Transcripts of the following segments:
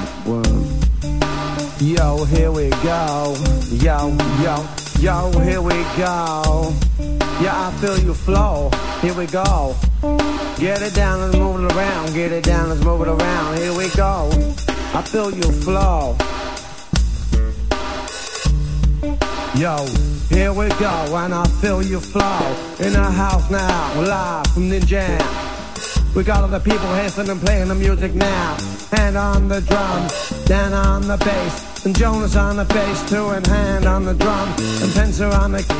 Yo, here we go. Yo, yo, yo, here we go. Yeah, I feel you flow. Here we go. Get it down and move it around. Get it down and move it around. Here we go. I feel you flow. Yo, here we go, and I feel you flow. In the house now, live from the jam. We got all the people hissing and playing the music now. Hand on the drums, Dan on the bass, and Jonas on the bass too, and hand on the drum, and Spencer on the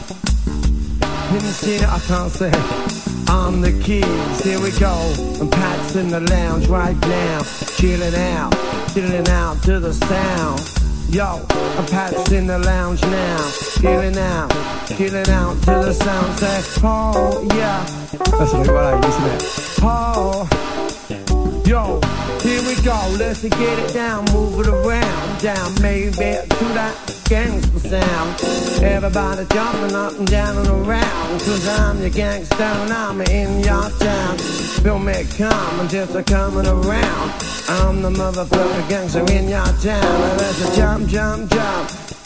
I can't say on the keys. Here we go, and Pat's in the lounge right now, chilling out to the sound. Yo, and Pat's in the lounge now, chilling out to the sound. Say, oh yeah, that's really what I use, isn't it? Oh, yo, here we go, let's get it down, move it around, down, maybe to that gangster sound. Everybody jumping up and down and around, cause I'm your gangster and I'm in your town. Feel me come, just a coming around. I'm the motherfucker gangster in your town. Let's a jump, jump, jump.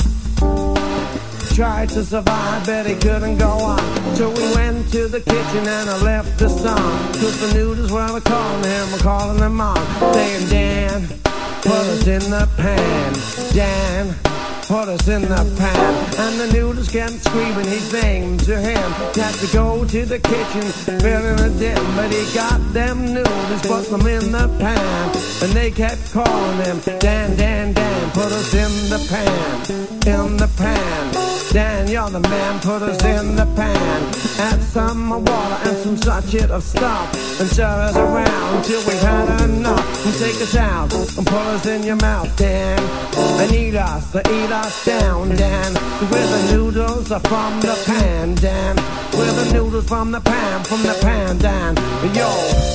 Tried to survive, but he couldn't go on. So we went to the kitchen and I left the song. Cause the noodles were calling him, we're calling them on. Saying, Dan, put us in the pan. Dan, put us in the pan. And the noodles kept screaming his name to him. He had to go to the kitchen, feeling a dim. But he got them noodles, put them in the pan. And they kept calling him, Dan, Dan, Dan, put us in the pan, in the pan. Dan, you're the man, put us in the pan. Add some water and some such shit of stuff, and stir us around till we've had enough. And take us out and put us in your mouth, Dan. And eat us down, Dan. Where the noodles are from the pan, Dan. Where the noodles from the pan, Dan. Yo.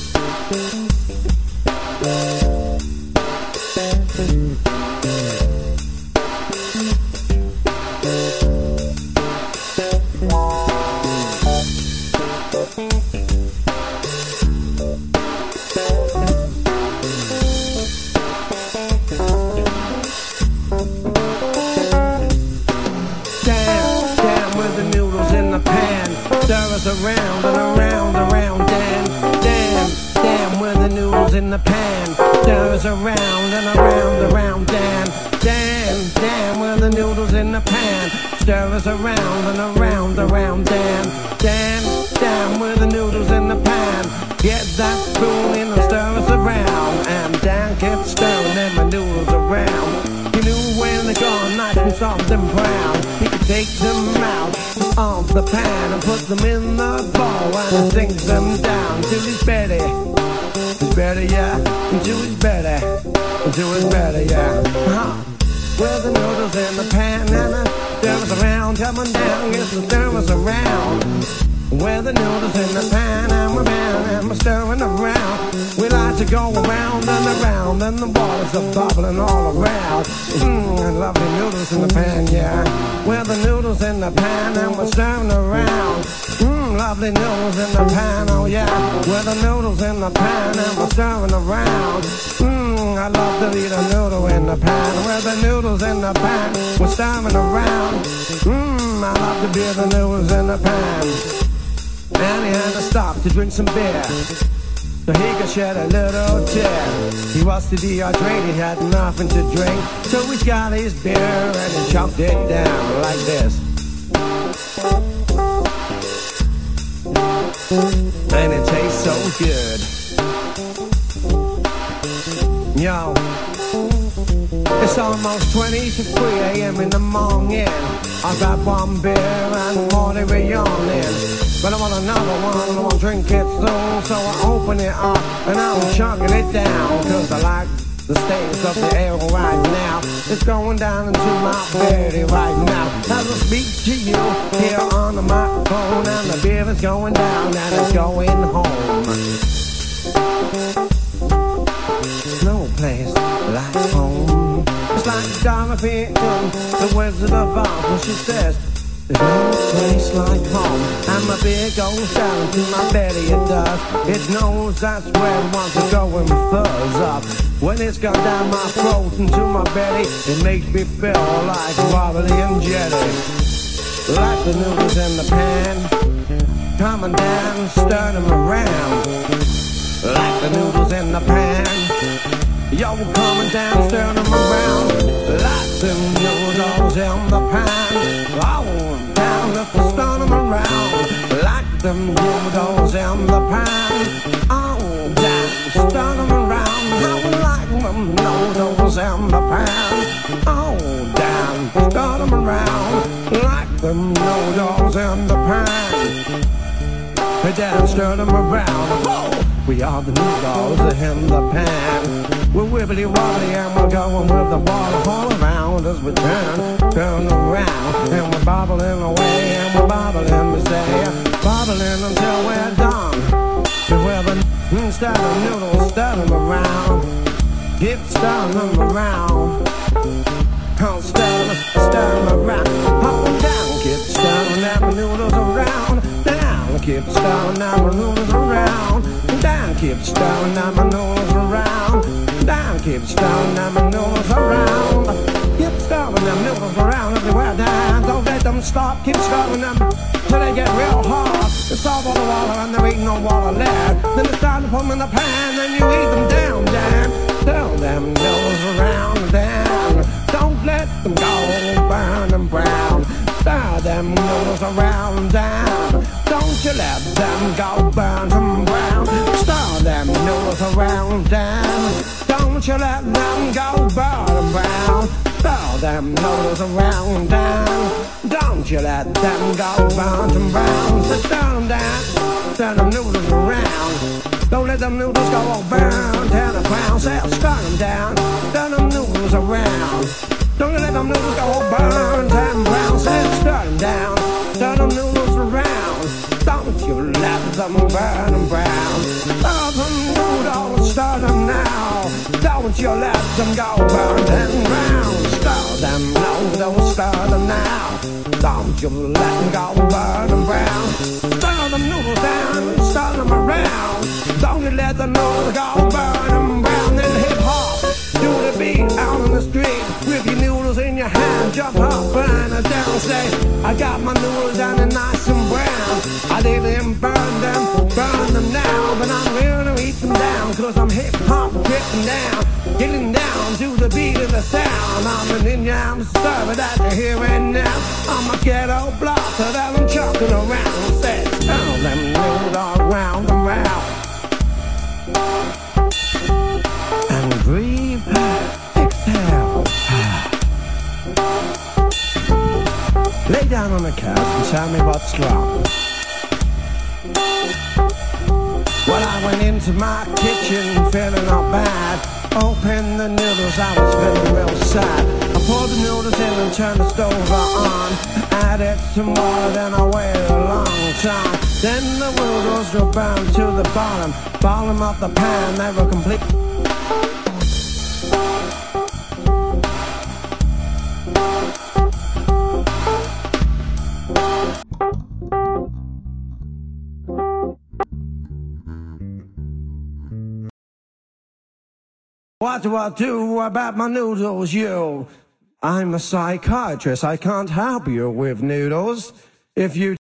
Around and around, Dan, Dan, where the noodles in the pan. Stir us around and around, Dan, Dan, where the noodles in the pan. Stir us around and around, Dan, Dan, where the noodles in the pan. Get that spoon in and stir us around. And Dan kept stirring them noodles around. He knew when they're gone, nice and soft and brown. He could take them out off the pan and put them in the bowl and sink them down till he's better. He's better, yeah, until he's better, yeah. Well, the noodles in the pan and stir us around, coming down, yes, stir us around. Where the noodles in the pan and we're stirring around. We like to go around and around, and the waters are bubbling all around. Lovely noodles in the pan, yeah. Where the noodles in the pan and we're stirring around. Lovely noodles in the pan, oh yeah. Where the noodles in the pan and we're stirring around. I love to eat a noodle in the pan. Where the noodles in the pan, we're stirring around. I love to beer the noodles in the pan. And he had to stop to drink some beer, so he could shed a little tear. He was too dehydrated, he had nothing to drink, so he got his beer and he chopped it down like this. And it tastes so good. Yo, it's almost 20 to 3 a.m. in the morning. I got one beer and more to be yawning. But I want another one, and I want to drink it soon. So I open it up and I'm chugging it down, cause I like the state of the air right now. It's going down into my belly right now. As I speak to you here on the microphone, and the beer is going down and it's going home. No place like home. It's like Dorothy in The Wizard of Oz when she says, there's no place like home. And my beer goes down to my belly, it does. It knows that's where it wants to go and fuzz up. When it's gone down my throat into my belly, it makes me feel like wobbly and jelly. Like the noodles in the pan, coming down, stir them around. Like the noodles in the pan, yo, coming down, stir them around. Like the noodles in the pan, oh, down, let's stir them around. Like the noodles in the pan, oh, down, stir them around. I like the noodles in the pan, oh, down, stir them around. Like the noodles in the pan, down, stir them around. Whoa! We are the noodles in the pan. We're wibbly wobbly and we're going with the water all around as we turn around. And we're bobbling away and we're bobbling, we stay bobbling until we're done. We're the stir the noodles, stir them around. Keep stirring them around. Oh, stir them around. Up and down, keep stirring them noodles around. Down, keep stirring them noodles around. Down, keep stirring them noodles around. Down, keep stirring them noodles around. Keep stirring them noodles around everywhere down. Don't let them stop, keep stirring them till they get real hard. It's all the water and there ain't no water left. Then it's time to put them in the pan and you eat them down, down. Stir them noodles around, down. Don't let them go, burn them brown. Stir them noodles around, down. Don't you let them go, burn them brown. Stir them noodles around, down. Don't you let them go, burn them brown. Stir them noodles around, down. Don't you let them go, burn them brown. So stir them down, stir them noodles around. Don't let them noodles go all burn to the ground. Say, stir them down, stir them noodles around. Don't you let them noodles go all burn to the ground. Say, stir them down, stir them noodles around. Don't you let them burn them brown. Stir them noodles, stir them now. Don't you let them go burn them brown. Stir them noodles, stir them now. Don't you let them go burn them brown. Stir them noodles down, stir them around. Don't you let the noodles go burn them brown. Then hip hop, do the beat out on the street with your noodles in your hand. Jump up and down, say, I got my noodles down and nice and brown. I didn't burn them now, but I'm gonna eat them down, cause I'm hip hop getting down to the beat of the sound. I'm an Indian server that you're hearing now. I'm a ghetto blocker that I'm chucking around. Say, turn them noodles around and round. And breathe, exhale. Lay down on the couch and tell me what's wrong. Well, I went into my kitchen feeling all bad. Opened the noodles, I was feeling real sad. I poured the noodles in and turned the stove on. Added some water, then I waited a long time. Then the noodles were burned to the bottom of the pan, they were complete. What do I do about my noodles, you? I'm a psychiatrist, I can't help you with noodles. If you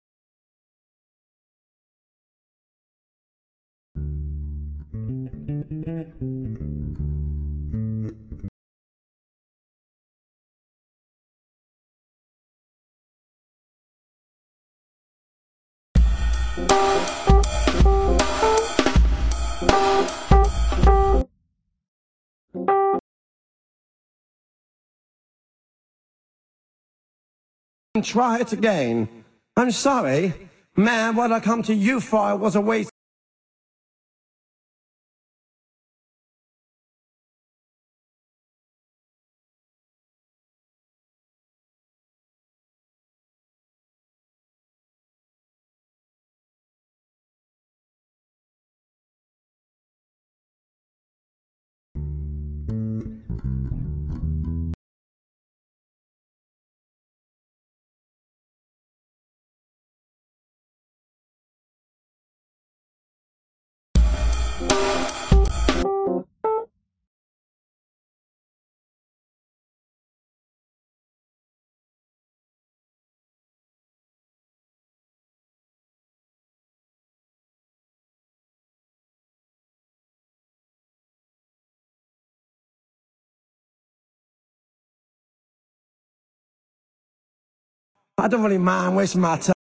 try it again. I'm sorry, man, what I come to you for was a waste. I don't really mind wasting my time.